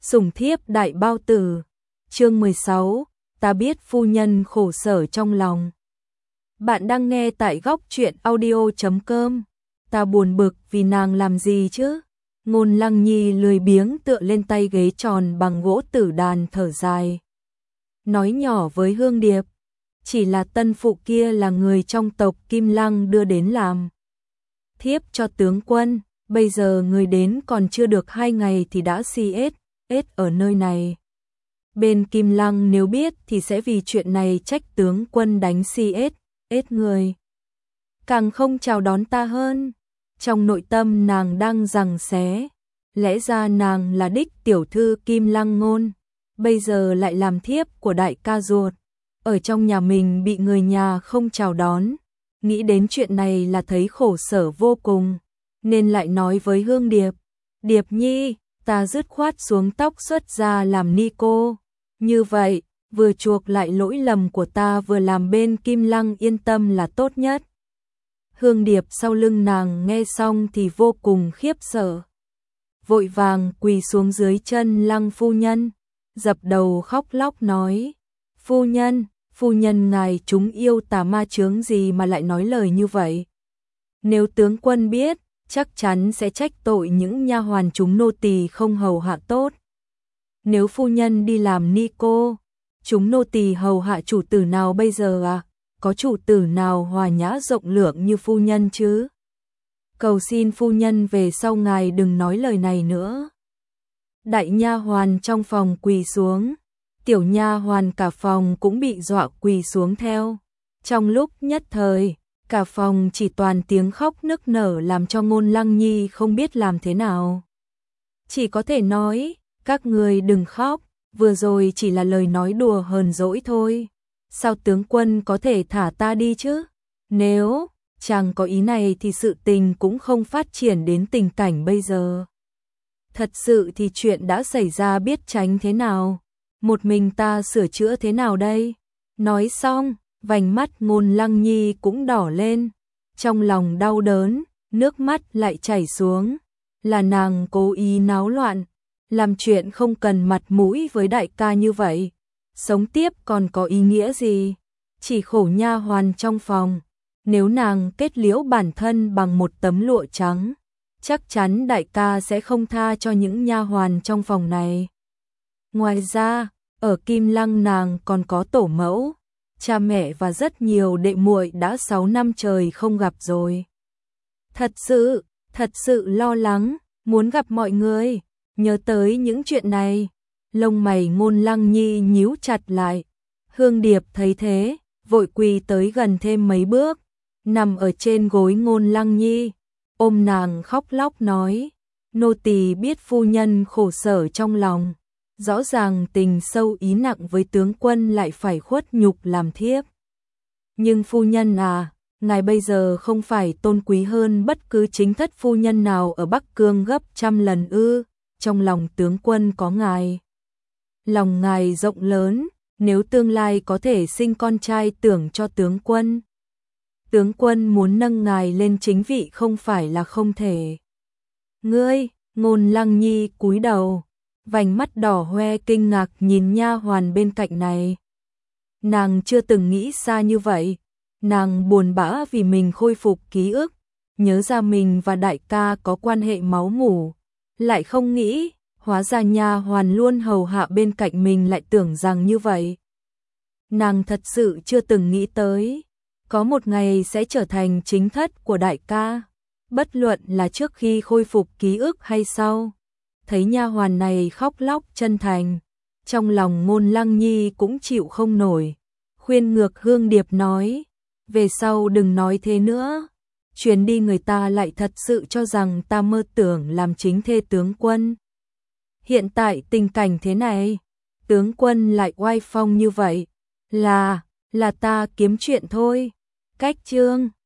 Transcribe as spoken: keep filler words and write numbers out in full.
Sủng thiếp đại bao tử. Chương mười sáu, ta biết phu nhân khổ sở trong lòng. Bạn đang nghe tại góc truyện audio chấm com. Ta buồn bực vì nàng làm gì chứ? Ngôn Lăng Nhi lười biếng tựa lên tay ghế tròn bằng gỗ tử đàn thở dài. Nói nhỏ với Hương Điệp, chỉ là tân phụ kia là người trong tộc Kim Lăng đưa đến làm thiếp cho tướng quân, bây giờ người đến còn chưa được hai ngày thì đã si ết, ết ở nơi này. Bên Kim Lăng nếu biết thì sẽ vì chuyện này trách tướng quân đánh si ết, ết người. Càng không chào đón ta hơn. Trong nội tâm nàng đang giằng xé, lẽ ra nàng là đích tiểu thư Kim Lăng Ngôn, bây giờ lại làm thiếp của đại ca ruột, ở trong nhà mình bị người nhà không chào đón, nghĩ đến chuyện này là thấy khổ sở vô cùng, nên lại nói với Hương Điệp, Điệp Nhi, ta dứt khoát xuống tóc xuất ra làm ni cô, như vậy, vừa chuộc lại lỗi lầm của ta vừa làm bên Kim Lăng yên tâm là tốt nhất. Hương Điệp sau lưng nàng nghe xong thì vô cùng khiếp sợ. Vội vàng quỳ xuống dưới chân Lăng phu nhân, dập đầu khóc lóc nói, phu nhân, phu nhân ngài chúng yêu tà ma chướng gì mà lại nói lời như vậy. Nếu tướng quân biết, chắc chắn sẽ trách tội những nha hoàn chúng nô tỳ không hầu hạ tốt. Nếu phu nhân đi làm ni cô, chúng nô tỳ hầu hạ chủ tử nào bây giờ à? Có chủ tử nào hòa nhã rộng lượng như phu nhân chứ? Cầu xin phu nhân về sau ngài đừng nói lời này nữa. Đại nha hoàn trong phòng quỳ xuống, tiểu nha hoàn cả phòng cũng bị dọa quỳ xuống theo. Trong lúc nhất thời, cả phòng chỉ toàn tiếng khóc nức nở làm cho Ngôn Lăng Nhi không biết làm thế nào. Chỉ có thể nói, các người đừng khóc, vừa rồi chỉ là lời nói đùa hờn dỗi thôi. Sao tướng quân có thể thả ta đi chứ? Nếu chàng có ý này thì sự tình cũng không phát triển đến tình cảnh bây giờ. Thật sự thì chuyện đã xảy ra biết tránh thế nào? Một mình ta sửa chữa thế nào đây? Nói xong, vành mắt Ngôn Lăng Nhi cũng đỏ lên. Trong lòng đau đớn, nước mắt lại chảy xuống. Là nàng cố ý náo loạn, làm chuyện không cần mặt mũi với đại ca như vậy. Sống tiếp còn có ý nghĩa gì? Chỉ khổ nha hoàn trong phòng. Nếu nàng kết liễu bản thân bằng một tấm lụa trắng, chắc chắn đại ca sẽ không tha cho những nha hoàn trong phòng này. Ngoài ra, ở Kim Lăng nàng còn có tổ mẫu, cha mẹ và rất nhiều đệ muội đã sáu năm trời không gặp rồi. Thật sự, thật sự lo lắng, muốn gặp mọi người, nhớ tới những chuyện này. Lông mày Ngôn Lăng Nhi nhíu chặt lại. Hương Điệp thấy thế, vội quỳ tới gần thêm mấy bước, nằm ở trên gối Ngôn Lăng Nhi, ôm nàng khóc lóc nói, nô tỳ biết phu nhân khổ sở trong lòng, rõ ràng tình sâu ý nặng với tướng quân lại phải khuất nhục làm thiếp. Nhưng phu nhân à, ngài bây giờ không phải tôn quý hơn bất cứ chính thất phu nhân nào ở Bắc Cương gấp trăm lần ư? Trong lòng tướng quân có ngài. Lòng ngài rộng lớn, nếu tương lai có thể sinh con trai tưởng cho tướng quân. Tướng quân muốn nâng ngài lên chính vị không phải là không thể. Ngươi, Ngôn Lăng Nhi cúi đầu, vành mắt đỏ hoe kinh ngạc nhìn nha hoàn bên cạnh này. Nàng chưa từng nghĩ xa như vậy, nàng buồn bã vì mình khôi phục ký ức, nhớ ra mình và đại ca có quan hệ máu mủ, lại không nghĩ hóa ra nha hoàn luôn hầu hạ bên cạnh mình lại tưởng rằng như vậy. Nàng thật sự chưa từng nghĩ tới, có một ngày sẽ trở thành chính thất của đại ca, bất luận là trước khi khôi phục ký ức hay sau. Thấy nha hoàn này khóc lóc chân thành, trong lòng Ngôn Lăng Nhi cũng chịu không nổi, khuyên ngược Hương Điệp nói, về sau đừng nói thế nữa, truyền đi người ta lại thật sự cho rằng ta mơ tưởng làm chính thê tướng quân. Hiện tại tình cảnh thế này, tướng quân lại oai phong như vậy, là, là ta kiếm chuyện thôi. Cách chương